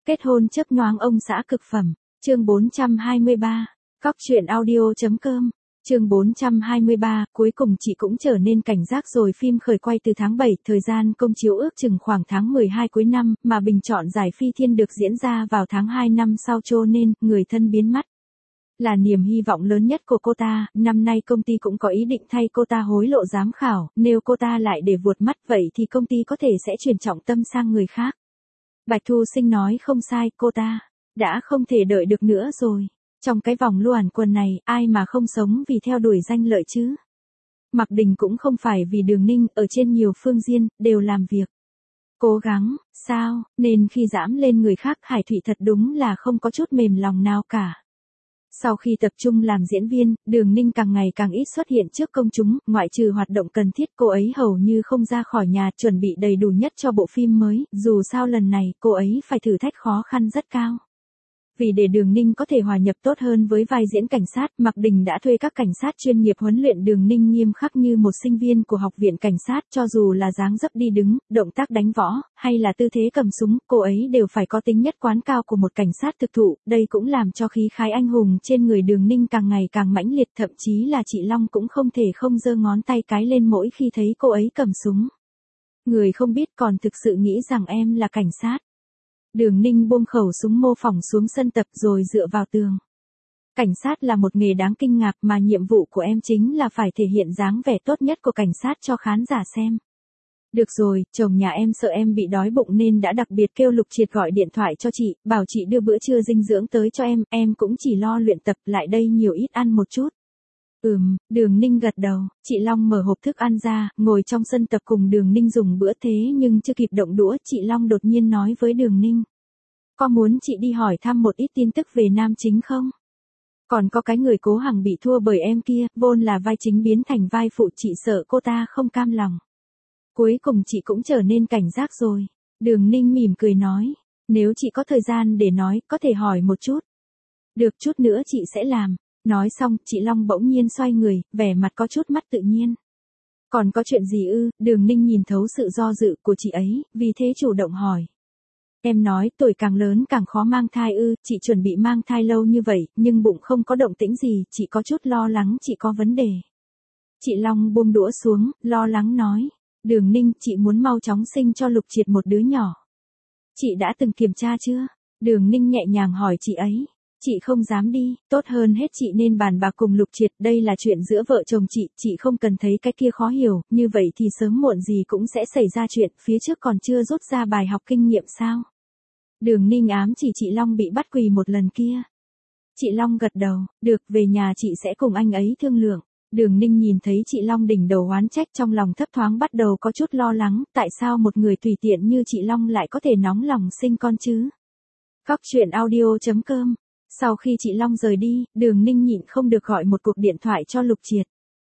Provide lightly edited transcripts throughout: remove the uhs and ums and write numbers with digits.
Kết hôn chớp nhoáng ông xã cực phẩm. Chương 423. Cóc truyện audio.com. Chương 423, cuối cùng chị cũng trở nên cảnh giác rồi. Phim khởi quay từ tháng 7, thời gian công chiếu ước chừng khoảng tháng 12 cuối năm, mà bình chọn giải Phi Thiên được diễn ra vào tháng 2 năm sau, cho nên người thân biến mất là niềm hy vọng lớn nhất của cô ta. Năm nay công ty cũng có ý định thay cô ta hối lộ giám khảo, nếu cô ta lại để vụt mắt vậy thì công ty có thể sẽ chuyển trọng tâm sang người khác. Bạch Thu Sinh nói không sai, cô ta đã không thể đợi được nữa rồi. Trong cái vòng luẩn quẩn này, ai mà không sống vì theo đuổi danh lợi chứ? Mạc Đình cũng không phải vì Đường Ninh, ở trên nhiều phương diện, đều làm việc cố gắng, sao, nên khi dẫm lên người khác, Hải Thụy thật đúng là không có chút mềm lòng nào cả. Sau khi tập trung làm diễn viên, Đường Ninh càng ngày càng ít xuất hiện trước công chúng, ngoại trừ hoạt động cần thiết cô ấy hầu như không ra khỏi nhà, chuẩn bị đầy đủ nhất cho bộ phim mới, dù sao lần này cô ấy phải thử thách khó khăn rất cao. Vì để Đường Ninh có thể hòa nhập tốt hơn với vai diễn cảnh sát, Mạc Đình đã thuê các cảnh sát chuyên nghiệp huấn luyện Đường Ninh nghiêm khắc như một sinh viên của học viện cảnh sát, cho dù là dáng dấp đi đứng, động tác đánh võ, hay là tư thế cầm súng, cô ấy đều phải có tính nhất quán cao của một cảnh sát thực thụ. Đây cũng làm cho khí khái anh hùng trên người Đường Ninh càng ngày càng mãnh liệt, thậm chí là chị Long cũng không thể không giơ ngón tay cái lên mỗi khi thấy cô ấy cầm súng. Người không biết còn thực sự nghĩ rằng em là cảnh sát. Đường Ninh buông khẩu súng mô phỏng xuống sân tập rồi dựa vào tường. Cảnh sát là một nghề đáng kinh ngạc, mà nhiệm vụ của em chính là phải thể hiện dáng vẻ tốt nhất của cảnh sát cho khán giả xem. Được rồi, chồng nhà em sợ em bị đói bụng nên đã đặc biệt kêu Lục Triệt gọi điện thoại cho chị, bảo chị đưa bữa trưa dinh dưỡng tới cho em cũng chỉ lo luyện tập, lại đây nhiều ít ăn một chút. Đường Ninh gật đầu. Chị Long mở hộp thức ăn ra, ngồi trong sân tập cùng Đường Ninh dùng bữa, thế nhưng chưa kịp động đũa, chị Long đột nhiên nói với Đường Ninh. Có muốn chị đi hỏi thăm một ít tin tức về nam chính không? Còn có cái người Cố Hằng bị thua bởi em kia, vốn là vai chính biến thành vai phụ, chị sợ cô ta không cam lòng. Cuối cùng chị cũng trở nên cảnh giác rồi. Đường Ninh mỉm cười nói. Nếu chị có thời gian để nói, có thể hỏi một chút. Được, chút nữa chị sẽ làm. Nói xong, chị Long bỗng nhiên xoay người, vẻ mặt có chút mất tự nhiên. Còn có chuyện gì ư? Đường Ninh nhìn thấu sự do dự của chị ấy, vì thế chủ động hỏi. Em nói tuổi càng lớn càng khó mang thai ư? Chị chuẩn bị mang thai lâu như vậy, nhưng bụng không có động tĩnh gì, chị có chút lo lắng chị có vấn đề. Chị Long buông đũa xuống, lo lắng nói. Đường Ninh, chị muốn mau chóng sinh cho Lục Triệt một đứa nhỏ. Chị đã từng kiểm tra chưa? Đường Ninh nhẹ nhàng hỏi chị ấy. Chị không dám đi, tốt hơn hết chị nên bàn bạc cùng Lục Triệt, đây là chuyện giữa vợ chồng chị không cần thấy cái kia khó hiểu, như vậy thì sớm muộn gì cũng sẽ xảy ra chuyện, phía trước còn chưa rút ra bài học kinh nghiệm sao? Đường Ninh ám chỉ chị Long bị bắt quỳ một lần kia. Chị Long gật đầu, được, về nhà chị sẽ cùng anh ấy thương lượng. Đường Ninh nhìn thấy chị Long đỉnh đầu oán trách, trong lòng thấp thoáng bắt đầu có chút lo lắng, tại sao một người tùy tiện như chị Long lại có thể nóng lòng sinh con chứ? Cóc truyện audio.com. Sau khi chị Long rời đi, Đường Ninh nhịn không được gọi một cuộc điện thoại cho Lục Triệt.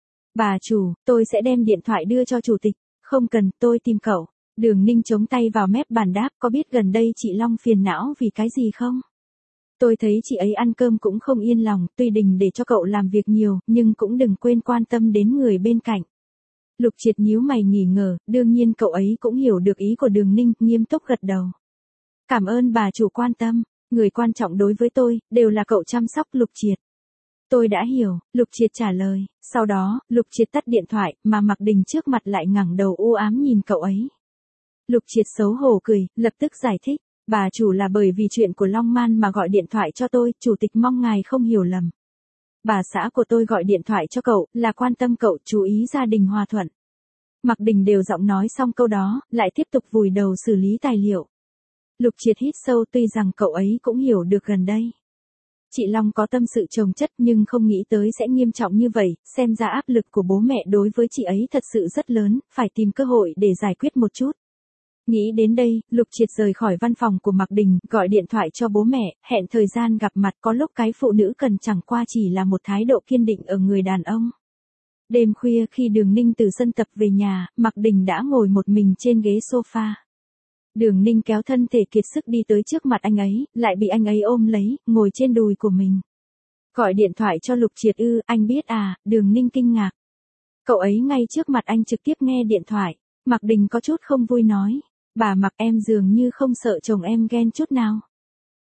Bà chủ, tôi sẽ đem điện thoại đưa cho chủ tịch. Không cần, tôi tìm cậu. Đường Ninh chống tay vào mép bàn đáp, có biết gần đây chị Long phiền não vì cái gì không? Tôi thấy chị ấy ăn cơm cũng không yên lòng, tuy đừng để cho cậu làm việc nhiều, nhưng cũng đừng quên quan tâm đến người bên cạnh. Lục Triệt nhíu mày nghi ngờ, đương nhiên cậu ấy cũng hiểu được ý của Đường Ninh, nghiêm túc gật đầu. Cảm ơn bà chủ quan tâm. Người quan trọng đối với tôi, đều là cậu chăm sóc. Lục Triệt. Tôi đã hiểu, Lục Triệt trả lời. Sau đó, Lục Triệt tắt điện thoại, mà Mạc Đình trước mặt lại ngẩng đầu u ám nhìn cậu ấy. Lục Triệt xấu hổ cười, lập tức giải thích. Bà chủ là bởi vì chuyện của Long Man mà gọi điện thoại cho tôi, chủ tịch mong ngài không hiểu lầm. Bà xã của tôi gọi điện thoại cho cậu, là quan tâm cậu, chú ý gia đình hòa thuận. Mạc Đình đều giọng nói xong câu đó, lại tiếp tục vùi đầu xử lý tài liệu. Lục Triệt hít sâu, tuy rằng cậu ấy cũng hiểu được gần đây. Chị Long có tâm sự chồng chất nhưng không nghĩ tới sẽ nghiêm trọng như vậy, xem ra áp lực của bố mẹ đối với chị ấy thật sự rất lớn, phải tìm cơ hội để giải quyết một chút. Nghĩ đến đây, Lục Triệt rời khỏi văn phòng của Mạc Đình, gọi điện thoại cho bố mẹ, hẹn thời gian gặp mặt, có lúc cái phụ nữ cần chẳng qua chỉ là một thái độ kiên định ở người đàn ông. Đêm khuya khi Đường Ninh từ sân tập về nhà, Mạc Đình đã ngồi một mình trên ghế sofa. Đường Ninh kéo thân thể kiệt sức đi tới trước mặt anh ấy, lại bị anh ấy ôm lấy, ngồi trên đùi của mình. Gọi điện thoại cho Lục Triệt ư? Anh biết à? Đường Ninh kinh ngạc. Cậu ấy ngay trước mặt anh trực tiếp nghe điện thoại. Mạc Đình có chút không vui nói. Bà Mạc, em dường như không sợ chồng em ghen chút nào.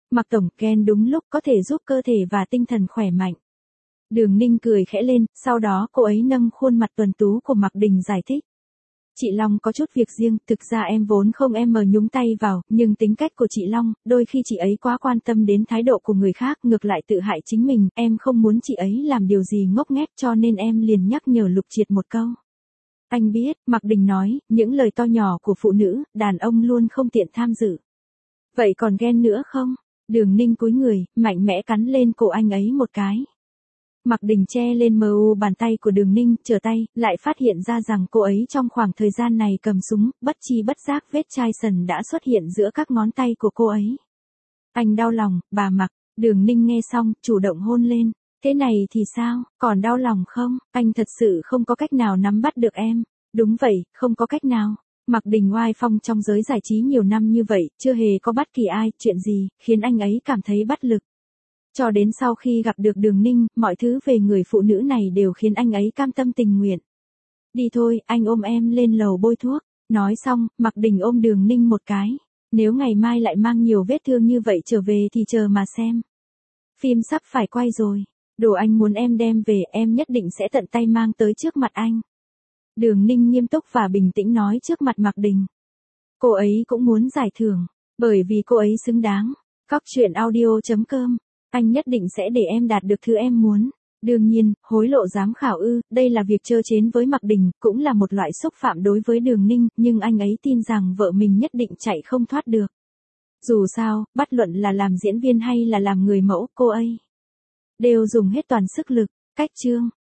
Mạc tổng, ghen đúng lúc có thể giúp cơ thể và tinh thần khỏe mạnh. Đường Ninh cười khẽ lên, sau đó cô ấy nâng khuôn mặt tuấn tú của Mạc Đình giải thích. Chị Long có chút việc riêng, thực ra em vốn không nhúng tay vào, nhưng tính cách của chị Long, đôi khi chị ấy quá quan tâm đến thái độ của người khác, ngược lại tự hại chính mình, em không muốn chị ấy làm điều gì ngốc nghếch cho nên em liền nhắc nhở Lục Triệt một câu. Anh biết, Mạc Đình nói, những lời to nhỏ của phụ nữ, đàn ông luôn không tiện tham dự. Vậy còn ghen nữa không? Đường Ninh cúi người, mạnh mẽ cắn lên cổ anh ấy một cái. Mạc Đình che lên bàn tay của Đường Ninh, trở tay, lại phát hiện ra rằng cô ấy trong khoảng thời gian này cầm súng, bất chi bất giác vết chai sần đã xuất hiện giữa các ngón tay của cô ấy. Anh đau lòng, bà Mạc. Đường Ninh nghe xong, chủ động hôn lên. Thế này thì sao, còn đau lòng không? Anh thật sự không có cách nào nắm bắt được em. Đúng vậy, không có cách nào. Mạc Đình oai phong trong giới giải trí nhiều năm như vậy, chưa hề có bất kỳ ai, chuyện gì, khiến anh ấy cảm thấy bất lực. Cho đến sau khi gặp được Đường Ninh, mọi thứ về người phụ nữ này đều khiến anh ấy cam tâm tình nguyện. Đi thôi, anh ôm em lên lầu bôi thuốc. Nói xong, Mạc Đình ôm Đường Ninh một cái. Nếu ngày mai lại mang nhiều vết thương như vậy trở về thì chờ mà xem. Phim sắp phải quay rồi. Đồ anh muốn em đem về, em nhất định sẽ tận tay mang tới trước mặt anh. Đường Ninh nghiêm túc và bình tĩnh nói trước mặt Mạc Đình. Cô ấy cũng muốn giải thưởng, bởi vì cô ấy xứng đáng. Cóc truyện audio.com. Anh nhất định sẽ để em đạt được thứ em muốn. Đương nhiên, hối lộ giám khảo đây là việc trơ trến với Mạc Đình, cũng là một loại xúc phạm đối với Đường Ninh, nhưng anh ấy tin rằng vợ mình nhất định chạy không thoát được. Dù sao, bất luận là làm diễn viên hay là làm người mẫu, cô ấy đều dùng hết toàn sức lực. Cách chương